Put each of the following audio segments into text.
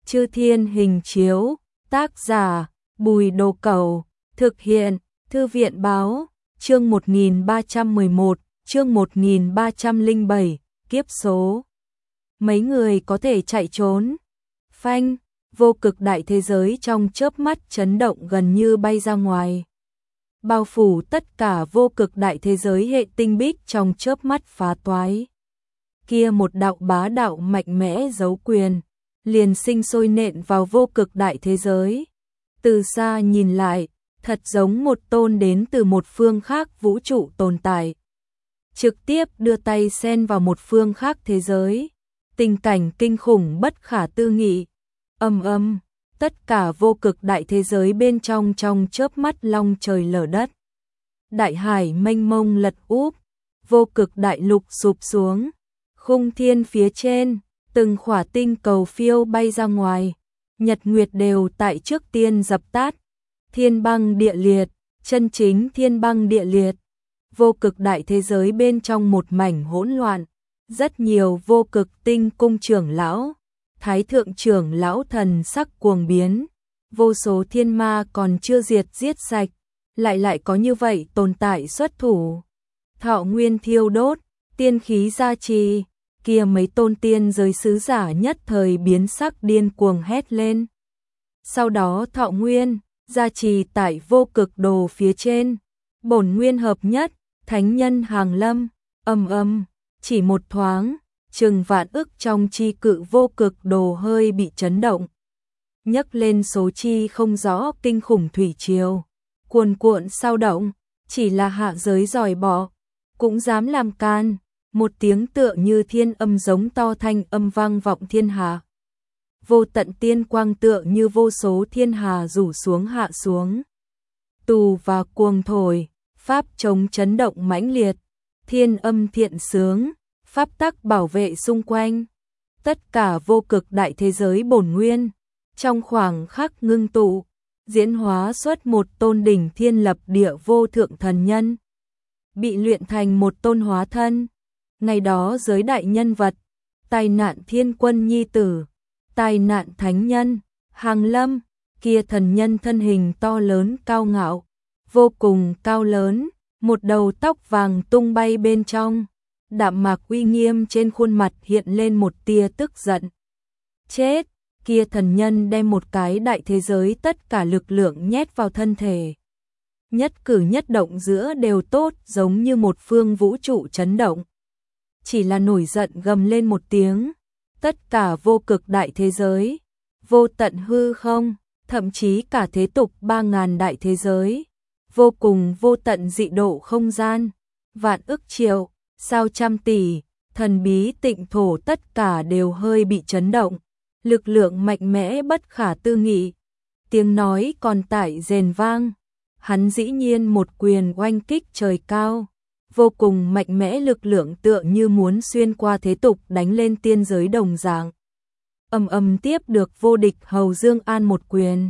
Chư Thiên Hình Chiếu, tác giả Bùi Đồ Cẩu, thực hiện Thư viện Báo, chương 1311, chương 1307, kiếp số. Mấy người có thể chạy trốn. Phanh, vô cực đại thế giới trong chớp mắt chấn động gần như bay ra ngoài. Bao phủ tất cả vô cực đại thế giới hệ tinh bích trong chớp mắt phá toái. Kia một đạo bá đạo mạnh mẽ giấu quyền, liền sinh sôi nện vào vô cực đại thế giới. Từ xa nhìn lại, thật giống một tôn đến từ một phương khác vũ trụ tồn tại. Trực tiếp đưa tay xen vào một phương khác thế giới. Tình cảnh kinh khủng bất khả tư nghị. Tất cả vô cực đại thế giới bên trong chớp mắt long trời lở đất. Đại hải mênh mông lật úp, vô cực đại lục sụp xuống. Khung thiên phía trên, từng khỏa tinh cầu phiêu bay ra ngoài. Nhật nguyệt đều tại trước tiên dập tắt. Thiên băng địa liệt, chân chính thiên băng địa liệt. Vô cực đại thế giới bên trong một mảnh hỗn loạn. Rất nhiều vô cực tinh cung trưởng lão, thái thượng trưởng lão thần sắc cuồng biến. Vô số thiên ma còn chưa giết sạch, lại có như vậy tồn tại xuất thủ. Thọ nguyên thiêu đốt, tiên khí gia trì, kia mấy tôn tiên giới sứ giả nhất thời biến sắc điên cuồng hét lên. Sau đó thọ nguyên, gia trì tại vô cực đồ phía trên, bổn nguyên hợp nhất, thánh nhân hàng lâm, chỉ một thoáng, chừng vạn ức trong chi cự vô cực đồ hơi bị chấn động. Nhấc lên số chi không rõ kinh khủng thủy triều, cuồn cuộn sao động, chỉ là hạ giới giỏi bỏ, cũng dám làm can. Một tiếng tựa như thiên âm giống to thanh âm vang vọng thiên hạ. Vô tận tiên quang tựa như vô số thiên hà rủ xuống hạ xuống. Tù và cuồng thổi, pháp chống chấn động mãnh liệt, thiên âm thiện sướng, pháp tắc bảo vệ xung quanh. Tất cả vô cực đại thế giới bổn nguyên, trong khoảng khắc ngưng tụ, diễn hóa xuất một tôn đỉnh thiên lập địa vô thượng thần nhân. Bị luyện thành một tôn hóa thân. Ngày đó giới đại nhân vật, tai nạn thiên quân nhi tử, tai nạn thánh nhân, hàng lâm, kia thần nhân thân hình to lớn cao ngạo, vô cùng cao lớn, một đầu tóc vàng tung bay bên trong, đạm mạc uy nghiêm trên khuôn mặt hiện lên một tia tức giận. Chết, kia thần nhân đem một cái đại thế giới tất cả lực lượng nhét vào thân thể. Nhất cử nhất động giữa đều tốt giống như một phương vũ trụ chấn động. Chỉ là nổi giận gầm lên một tiếng, tất cả vô cực đại thế giới, vô tận hư không, thậm chí cả thế tục 3000 đại thế giới, vô cùng vô tận dị độ không gian, vạn ức triệu, sao trăm tỷ, thần bí tịnh thổ tất cả đều hơi bị chấn động, lực lượng mạnh mẽ bất khả tư nghị. Tiếng nói còn tại rền vang, hắn dĩ nhiên một quyền oanh kích trời cao. Vô cùng mạnh mẽ lực lượng tựa như muốn xuyên qua thế tục đánh lên tiên giới đồng dạng. Tiếp được vô địch hầu Dương An một quyền.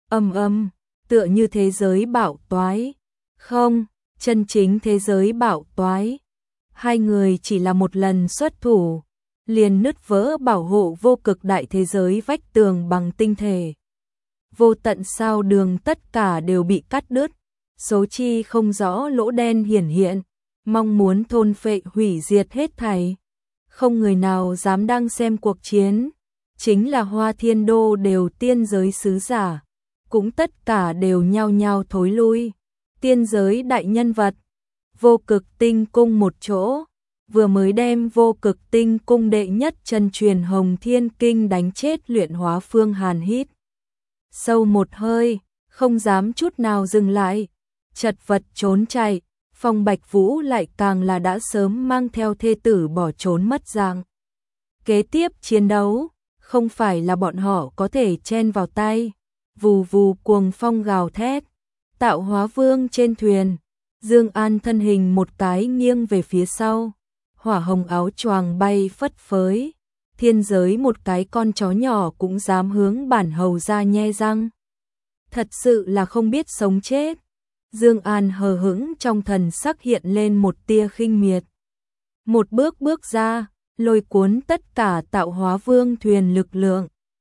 Tựa như thế giới bạo toái. Không, chân chính thế giới bạo toái. Hai người chỉ là một lần xuất thủ, liền nứt vỡ bảo hộ vô cực đại thế giới vách tường bằng tinh thể. Vô tận sao đường tất cả đều bị cắt đứt, số chi không rõ lỗ đen hiển hiện. Mong muốn thôn phệ hủy diệt hết thảy. Không người nào dám đang xem cuộc chiến. Chính là Hoa Thiên Đô đều tiên giới sứ giả. Cũng tất cả đều nhao nhao thối lui. Tiên giới đại nhân vật. Vô cực tinh cung một chỗ. Vừa mới đem vô cực tinh cung đệ nhất chân truyền Hồng Thiên Kinh đánh chết luyện hóa Phương Hàn hít sâu một hơi, không dám chút nào dừng lại. Chật vật trốn chạy. Phong Bạch Vũ lại càng là đã sớm mang theo thê tử bỏ trốn mất dạng. Kế tiếp chiến đấu, không phải là bọn họ có thể chen vào tay. Vù vù cuồng phong gào thét, Tạo Hóa Vương trên thuyền, Dương An thân hình một cái nghiêng về phía sau, hỏa hồng áo choàng bay phất phới, thiên giới một cái con chó nhỏ cũng dám hướng bản hầu ra nhe răng. Thật sự là không biết sống chết. Dương An hờ hững trong thần sắc hiện lên một tia khinh miệt. Một bước bước ra, lôi cuốn tất cả Tạo Hóa Vương thuyền lực lượng,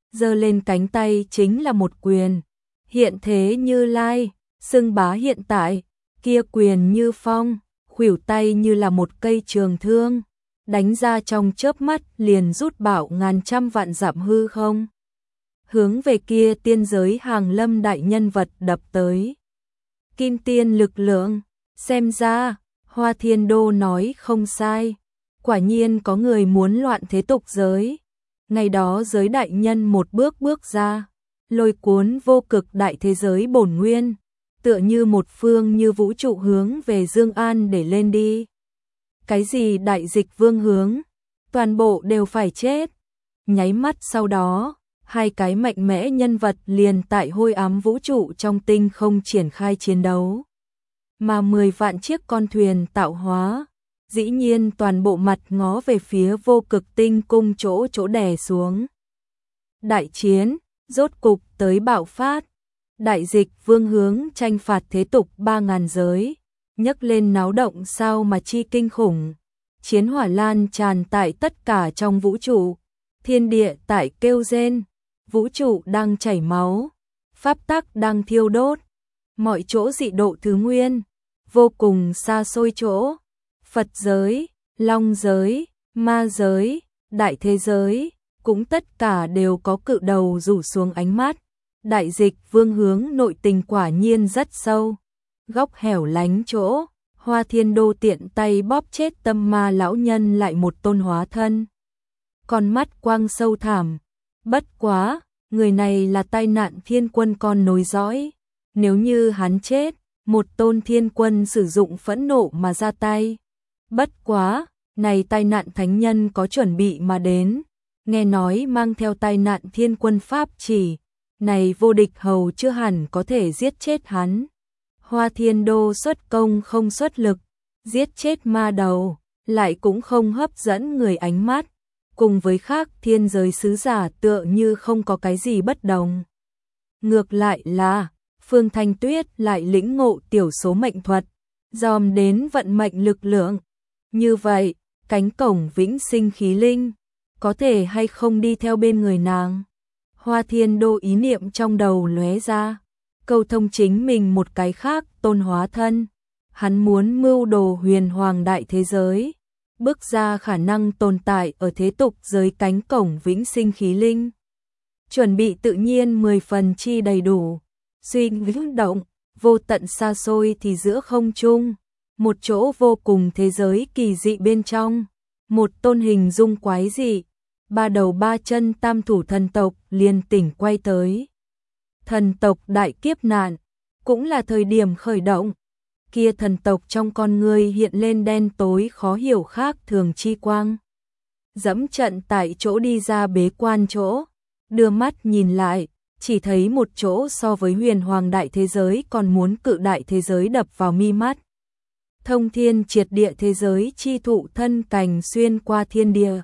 giơ lên cánh tay chính là một quyền. Hiện thế Như Lai, xưng bá hiện tại, kia quyền như phong, khuỷu tay như là một cây trường thương, đánh ra trong chớp mắt liền rút bảo ngàn trăm vạn dặm hư không. Hướng về kia tiên giới hàng lâm đại nhân vật đập tới. Kim tiên lực lượng, xem ra, Hoa Thiên Đô nói không sai. Quả nhiên có người muốn loạn thế tục giới. Ngày đó giới đại nhân một bước bước ra, lôi cuốn vô cực đại thế giới bổn nguyên, tựa như một phương như vũ trụ hướng về Dương An để lên đi. Cái gì đại dịch vương hướng, toàn bộ đều phải chết. Nháy mắt sau đó, hai cái mạnh mẽ nhân vật liền tại hôi ám vũ trụ trong tinh không triển khai chiến đấu. Mà 10 vạn chiếc con thuyền tạo hóa, dĩ nhiên toàn bộ mặt ngó về phía vô cực tinh cung chỗ đè xuống. Đại chiến, rốt cục tới bạo phát. Đại dịch vương hướng tranh phạt thế tục 3.000 giới, nhấc lên náo động sao mà chi kinh khủng. Chiến hỏa lan tràn tại tất cả trong vũ trụ, thiên địa tại kêu rên, vũ trụ đang chảy máu, pháp tắc đang thiêu đốt, mọi chỗ dị độ thứ nguyên, vô cùng xa xôi chỗ, Phật giới, Long giới, ma giới, đại thế giới, cũng tất cả đều có cự đầu rủ xuống ánh mắt. Đại dịch vương hướng nội tình quả nhiên rất sâu, góc hẻo lánh chỗ, Hoa Thiên Đô tiện tay bóp chết tâm ma lão nhân lại một tôn hóa thân. Con mắt quang sâu thẳm, bất quá, người này là tai nạn thiên quân con nối dõi. Nếu như hắn chết, một tôn thiên quân sử dụng phẫn nộ mà ra tay. Bất quá, này tai nạn thánh nhân có chuẩn bị mà đến, nghe nói mang theo tai nạn thiên quân pháp chỉ, này vô địch hầu chưa hẳn có thể giết chết hắn. Hoa Thiên Đô xuất công không xuất lực, giết chết ma đầu, lại cũng không hấp dẫn người ánh mắt, cùng với khác thiên giới sứ giả tựa như không có cái gì bất đồng. Ngược lại là, Phương Thanh Tuyết lại lĩnh ngộ tiểu số mệnh thuật, dòm đến vận mệnh lực lượng. Như vậy, cánh cổng vĩnh sinh khí linh, có thể hay không đi theo bên người nàng? Hoa Thiên Đô ý niệm trong đầu lóe ra, câu thông chính mình một cái khác tôn hóa thân. Hắn muốn mưu đồ huyền hoàng đại thế giới, bước ra khả năng tồn tại ở thế tục giới cánh cổng vĩnh sinh khí linh. Chuẩn bị tự nhiên 10 phần chi đầy đủ, suy nghĩ động, vô tận xa xôi thì giữa không trung, một chỗ vô cùng thế giới kỳ dị bên trong, một tôn hình dung quái dị, ba đầu ba chân tam thủ thần tộc liền tỉnh quay tới. Thần tộc đại kiếp nạn, cũng là thời điểm khởi động. Kia thần tộc trong con người hiện lên đen tối khó hiểu khác thường chi quang. Dẫm trận tại chỗ đi ra bế quan chỗ, đưa mắt nhìn lại, chỉ thấy một chỗ so với huyền hoàng đại thế giới còn muốn cự đại thế giới đập vào mi mắt. Thông thiên triệt địa thế giới chi thụ thân cành xuyên qua thiên địa.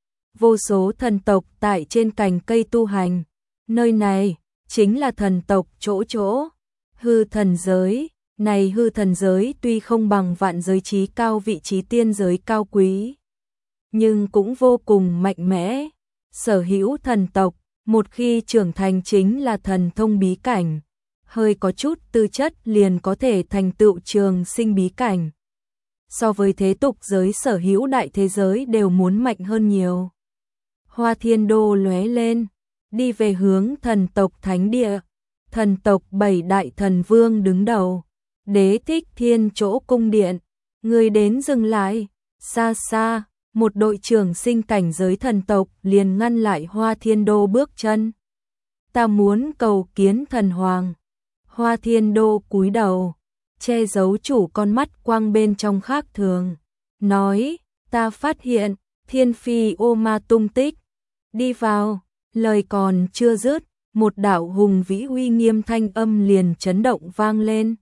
Vô số thần tộc tại trên cành cây tu hành. Nơi này chính là thần tộc chỗ. Hư thần giới, này hư thần giới tuy không bằng vạn giới trí cao vị trí tiên giới cao quý, nhưng cũng vô cùng mạnh mẽ. Sở hữu thần tộc, một khi trưởng thành chính là thần thông bí cảnh, hơi có chút tư chất liền có thể thành tựu trường sinh bí cảnh. So với thế tục giới sở hữu đại thế giới đều muốn mạnh hơn nhiều. Hoa Thiên Đô lóe lên, đi về hướng thần tộc thánh địa. Thần tộc 7 đại thần vương đứng đầu, Đế Thích Thiên chỗ cung điện, người đến dừng lại, xa xa, một đội trưởng sinh cảnh giới thần tộc liền ngăn lại Hoa Thiên Đô bước chân. Ta muốn cầu kiến thần hoàng. Hoa Thiên Đô cúi đầu, che giấu chủ con mắt quang bên trong khác thường, nói, ta phát hiện, Thiên Phi ô ma tung tích, đi vào. Lời còn chưa dứt, một đạo hùng vĩ uy nghiêm thanh âm liền chấn động vang lên.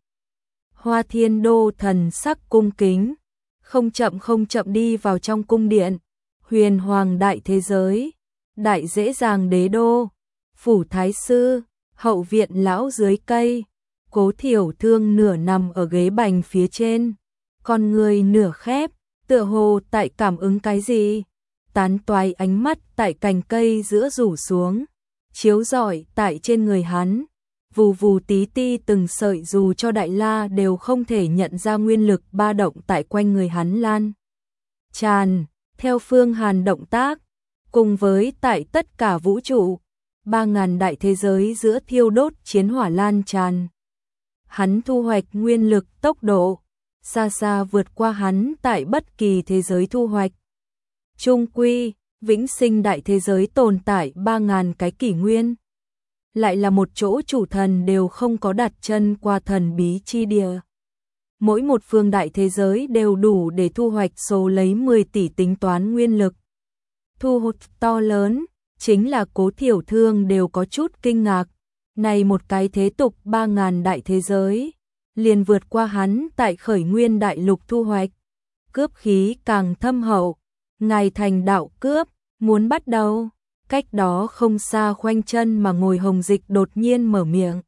Hoa Thiên Đô thần sắc cung kính, không chậm đi vào trong cung điện. Huyền hoàng đại thế giới, đại dễ dàng đế đô, phủ thái sư, hậu viện lão dưới cây, Cố Thiểu Thương nửa nằm ở ghế bành phía trên, con người nửa khép, tựa hồ tại cảm ứng cái gì, tán toái ánh mắt tại cành cây giữa rủ xuống, chiếu rọi tại trên người hắn. Vù vù tí ti từng sợi dù cho Đại La đều không thể nhận ra nguyên lực ba động tại quanh người hắn lan tràn, theo Phương Hàn động tác, cùng với tại tất cả vũ trụ, 3.000 đại thế giới giữa thiêu đốt chiến hỏa lan tràn. Hắn thu hoạch nguyên lực tốc độ, xa xa vượt qua hắn tại bất kỳ thế giới thu hoạch. Chung quy, vĩnh sinh đại thế giới tồn tại 3.000 cái kỷ nguyên. Lại là một chỗ chủ thần đều không có đặt chân qua thần bí chi địa. Mỗi một phương đại thế giới đều đủ để thu hoạch số lấy 10 tỷ tính toán nguyên lực. Thu hút to lớn, chính là Cố Thiểu Thương đều có chút kinh ngạc. Này một cái thế tục 3.000 đại thế giới, liền vượt qua hắn tại khởi nguyên đại lục thu hoạch. Cướp khí càng thâm hậu, ngài thành đạo cướp, muốn bắt đầu. Cách đó không xa khoanh chân mà ngồi Hồng Dịch đột nhiên mở miệng.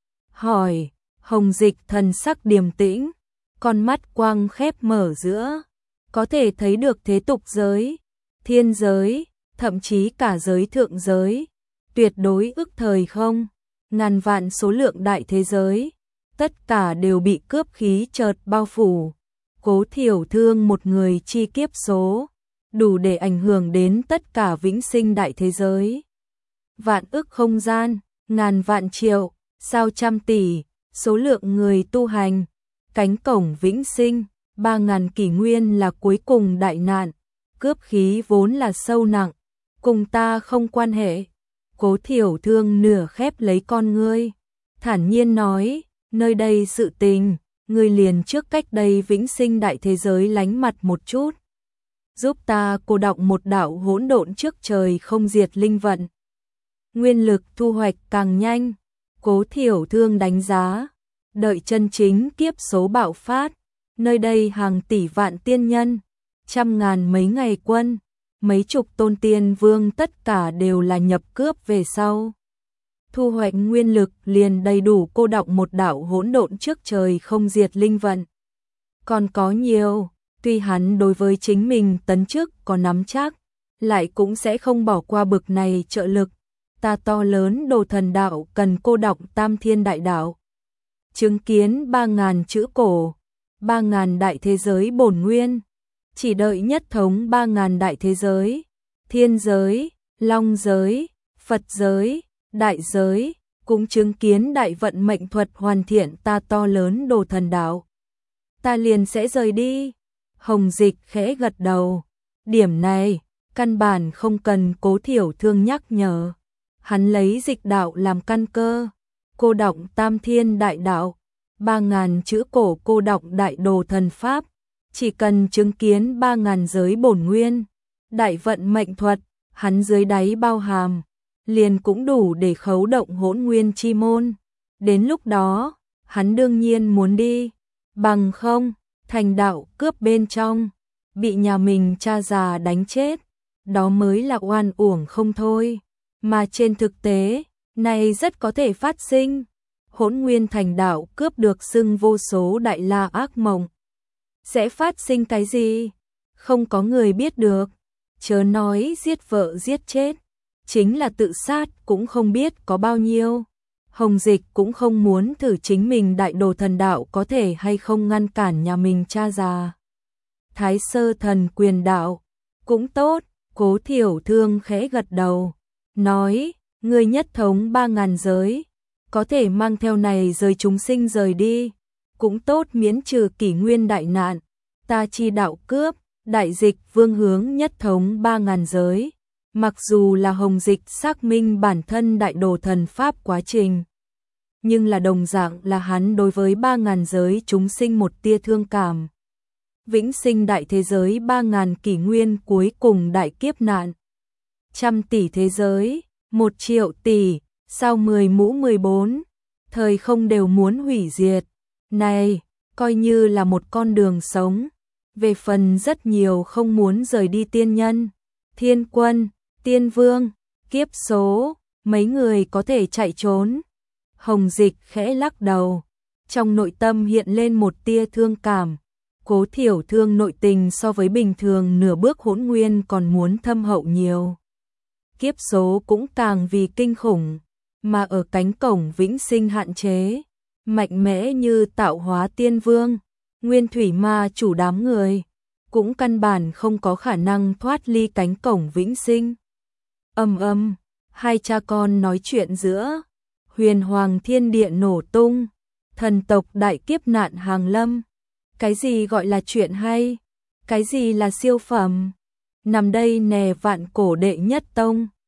Hỏi, Hồng Dịch thần sắc điềm tĩnh, con mắt quang khép mở giữa, có thể thấy được thế tục giới, thiên giới, thậm chí cả giới thượng giới, tuyệt đối ức thời không, ngàn vạn số lượng đại thế giới, tất cả đều bị cướp khí chợt bao phủ. Cố Thiểu Thương một người chi kiếp số, đủ để ảnh hưởng đến tất cả vĩnh sinh đại thế giới. Vạn ức không gian, ngàn vạn triệu, sao trăm tỷ, số lượng người tu hành, cánh cổng vĩnh sinh, 3.000 kỷ nguyên là cuối cùng đại nạn, cướp khí vốn là sâu nặng, cùng ta không quan hệ. Cố Thiểu Thương nửa khép lấy con ngươi, thản nhiên nói, nơi đây sự tình, ngươi liền trước cách đây vĩnh sinh đại thế giới lánh mặt một chút. Giúp ta cô đọng một đạo hỗn độn trước trời không diệt linh vận. Nguyên lực thu hoạch càng nhanh, Cố Thiểu Thương đánh giá, đợi chân chính kiếp số bạo phát, nơi đây hàng tỷ vạn tiên nhân, trăm ngàn mấy ngày quân, mấy chục tôn tiên vương tất cả đều là nhập cướp về sau. Thu hoạch nguyên lực liền đầy đủ cô đọng một đạo hỗn độn trước trời không diệt linh vận. Còn có nhiều, tuy hắn đối với chính mình tấn chức có nắm chắc, lại cũng sẽ không bỏ qua bực này trợ lực. Ta to lớn đồ thần đạo cần cô đọng tam thiên đại đạo. Chứng kiến 3.000 chữ cổ, 3.000 đại thế giới bổn nguyên. Chỉ đợi nhất thống 3.000 đại thế giới, thiên giới, long giới, Phật giới, đại giới, cũng chứng kiến đại vận mệnh thuật hoàn thiện ta to lớn đồ thần đạo. Ta liền sẽ rời đi. Hồng Dịch khẽ gật đầu. Điểm này, căn bản không cần Cố Thiểu Thương nhắc nhở. Hắn lấy dịch đạo làm căn cơ. Cô đọng tam thiên đại đạo. 3.000 chữ cổ cô đọng đại đồ thần pháp. Chỉ cần chứng kiến 3.000 giới bổn nguyên. Đại vận mệnh thuật, hắn dưới đáy bao hàm. Liền cũng đủ để khấu động hỗn nguyên chi môn. Đến lúc đó, hắn đương nhiên muốn đi. Bằng không, thành đạo cướp bên trong, bị nhà mình cha già đánh chết, đó mới là oan uổng không thôi. Mà trên thực tế, này rất có thể phát sinh. Hỗn nguyên thành đạo cướp được xưng vô số đại la ác mộng. Sẽ phát sinh cái gì? Không có người biết được. Chớ nói giết vợ giết chết, chính là tự sát cũng không biết có bao nhiêu. Hồng Dịch cũng không muốn thử chính mình đại đồ thần đạo có thể hay không ngăn cản nhà mình cha già. Thái sơ thần quyền đạo, cũng tốt, Cố Thiểu Thương khẽ gật đầu, nói, người nhất thống 3.000 giới, có thể mang theo này rời chúng sinh rời đi, cũng tốt miễn trừ kỷ nguyên đại nạn, ta chi đạo cướp, đại dịch vương hướng nhất thống 3.000 giới. Mặc dù là Hồng Dịch xác minh bản thân đại đồ thần pháp quá trình, nhưng là đồng dạng là hắn đối với 3.000 giới chúng sinh một tia thương cảm. Vĩnh sinh đại thế giới 3.000 kỷ nguyên cuối cùng đại kiếp nạn. Trăm tỷ thế giới, 1 triệu tỷ, sao 10 mũ 14, thời không đều muốn hủy diệt. Này, coi như là một con đường sống. Về phần rất nhiều không muốn rời đi tiên nhân, thiên quân, tiên vương, kiếp số, mấy người có thể chạy trốn. Hồng Dịch khẽ lắc đầu, trong nội tâm hiện lên một tia thương cảm. Cố Thiểu Thương nội tình so với bình thường nửa bước hỗn nguyên còn muốn thâm hậu nhiều. kiếp số cũng càng vì kinh khủng, mà ở cánh cổng vĩnh sinh hạn chế, mạnh mẽ như tạo hóa tiên vương, nguyên thủy ma chủ đám người, cũng căn bản không có khả năng thoát ly cánh cổng vĩnh sinh. Hai cha con nói chuyện giữa, huyền hoàng thiên địa nổ tung, thần tộc đại kiếp nạn hàng lâm. Cái gì gọi là chuyện hay? Cái gì là siêu phẩm? Nằm đây nè vạn cổ đệ nhất tông.